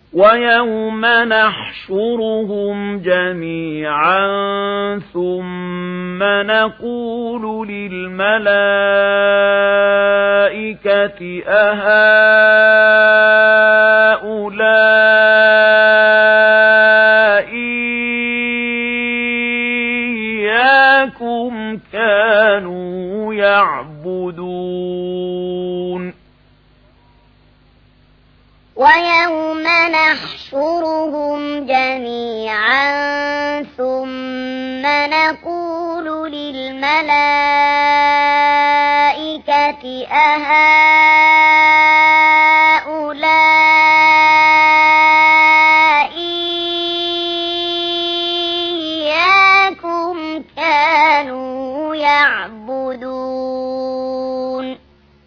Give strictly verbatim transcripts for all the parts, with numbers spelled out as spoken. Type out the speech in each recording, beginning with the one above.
ويوم نحشرهم جميعا ثم نقول للملائكة أهؤلاء إياكم كانوا يعبدون ويوم نحشرهم جميعا ثم نقول للملائكة أهؤلاء إياكم كانوا يعبدون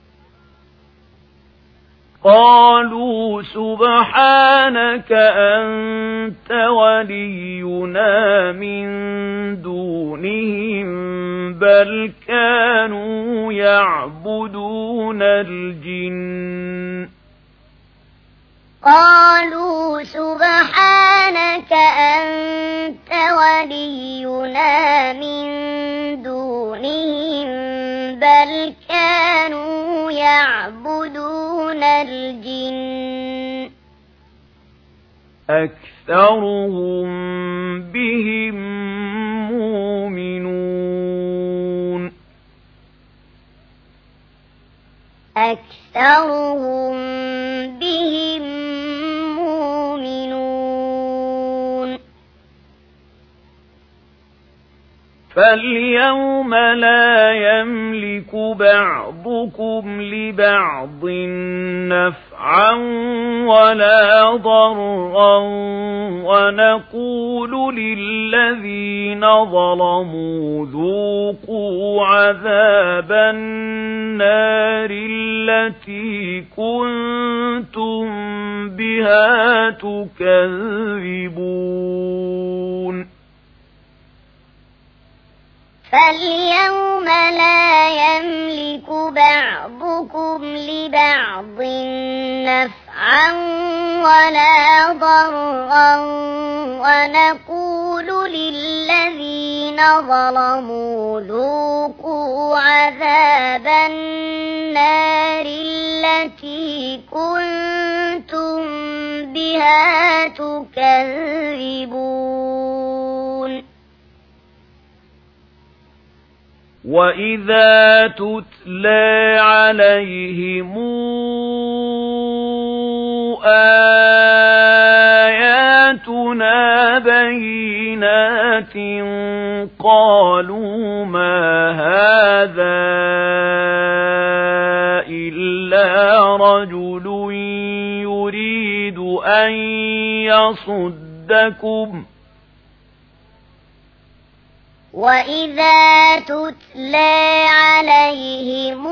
قالوا سبحانك أنت ولينا من دونهم بل كانوا يعبدون الجن قالوا سبحانك أنت ولينا من دونهم بل كانوا يعبدون الجن أكثرهم بهم مؤمنون أكثرهم بهم مؤمنون فاليوم لا يملك بعضكم لبعض نفعا ولا ضرا ونقول للذين ظلموا ذوقوا عذاب النار التي كنتم بها تكذبون فاليوم لا يملك بعضكم لبعض نفعا ولا ضرا ونقول للذين ظلموا ذوقوا عذاب النار التي كنتم بها تكذبون وَإِذَا تُتْلَى عَلَيْهِمْ آيَاتُنَا بَيِّنَاتٍ قَالُوا مَا هَذَا إِلَّا رَجُلٌ يُرِيدُ أَن يَصُدَّكُمْ وَإِذَا تُتْلَى عَلَيْهِمْ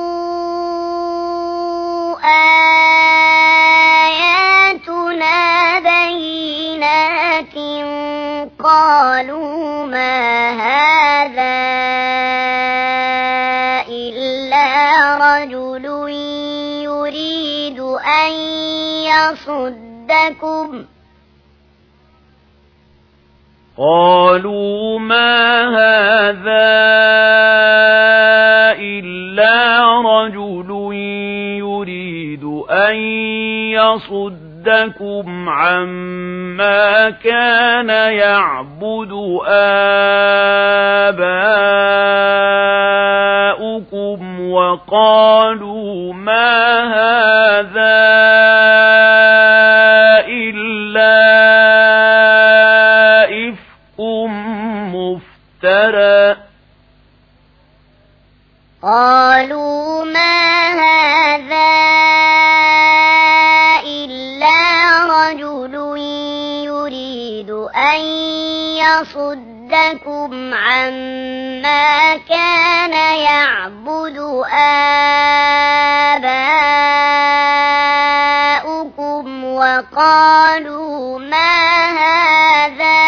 آيَاتُنَا بَيِّنَاتٍ قَالُوا مَا هَذَا إِلَّا رَجُلٌ يُرِيدُ أَن يَصُدَّكُمْ قالوا ما هذا إلا رجل يريد أن يصدكم عما كان يعبد آباؤكم وقالوا ما هذا إلا مفترى قالوا ما هذا إلا رجل يريد أن يصدكم عما كان يعبد آباؤكم وقالوا ما هذا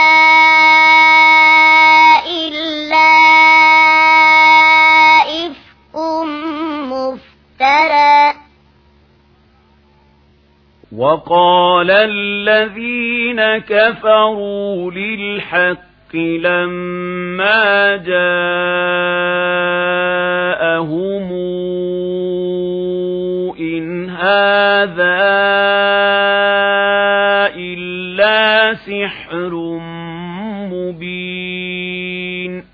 وقال الذين كفروا للحق لما جاءهم إن هذا إلا سحر مبين.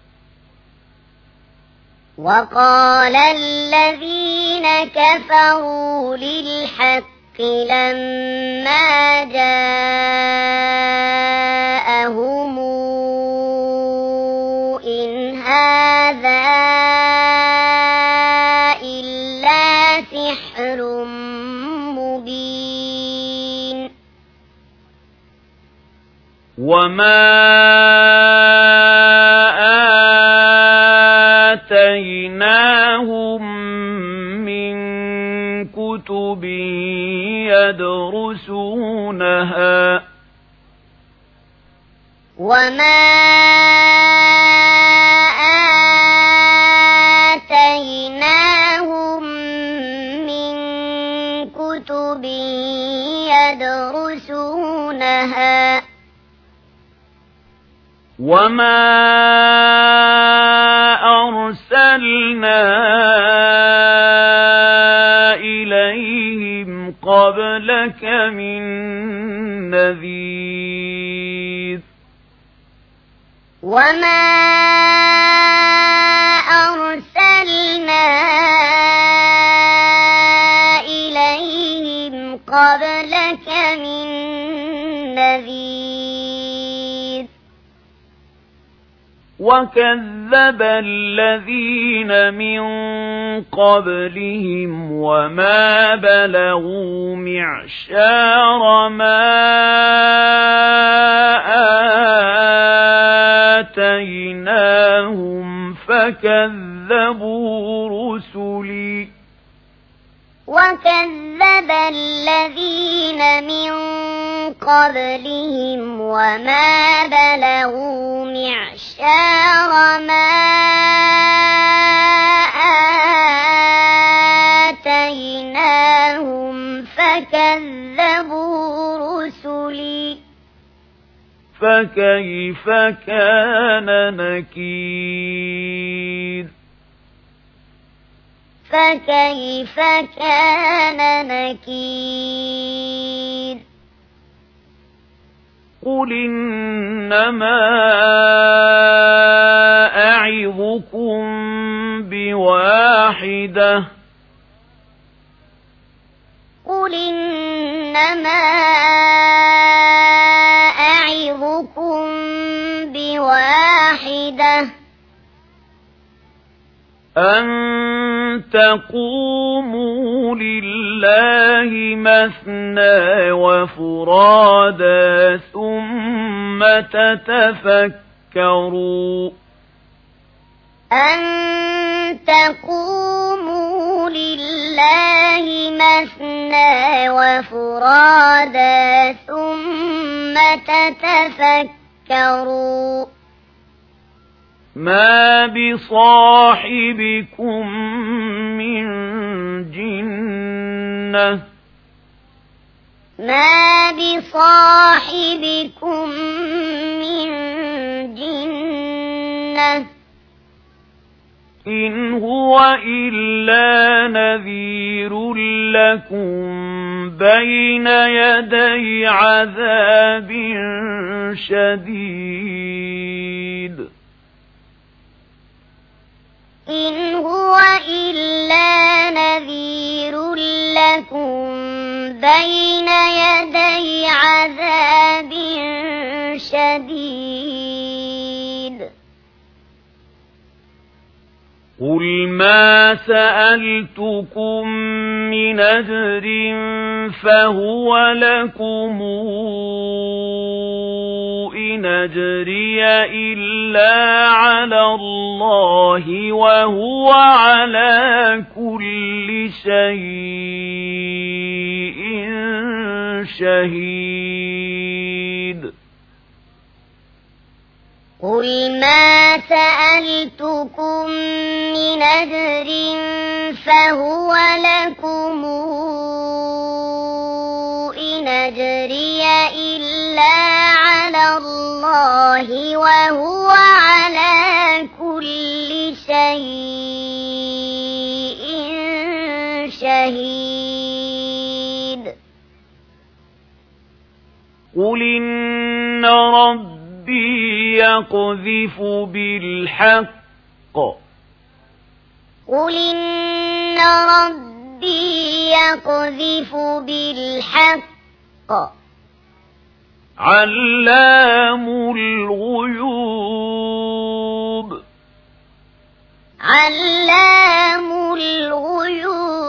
وقال الذين كفروا للحق لما جاءهم إن هذا إلا سحر مبين. وما آتيناهم من كتب يدرسونها وما آتيناهم من كتب يدرسونها وما أرسلنا إليهم قبلك من نذير. وما أرسلنا إليهم قبلك من نذير. وكذب الذين من قبلهم وما بلغوا معشار ما آتيناهم فكذبوا رسلي. وكذب الذين من قبلهم وما بلغوا معشار ما آتيناهم فكذبوا رسلي. فكيف كان نكير. فكيف كان نكير. قل إنما أعظكم بواحدة قل إنما أعظكم بواحدة أن تقوموا لله مثنى وفرادا ثم تتفكروا أن تقوموا لله مثنى وفرادا ثم تتفكروا ما بصاحبكم من جنة ما بصاحبكم من جنة إن هو إلا نذير لكم بين يدي عذاب شديد. إن هو إلا نذير لكم بين يدي عذاب شديد. قل ما سألتكم من أجر فهو لكم إن أجري إلا على الله وهو على كل شيء شهيد. قل ما سألتكم من أجر فهو لكم الله وهو على كل شيء شهيد قل إن ربي يقذف بالحق قل إن ربي يقذف بالحق علام الغيوب علام الغيوب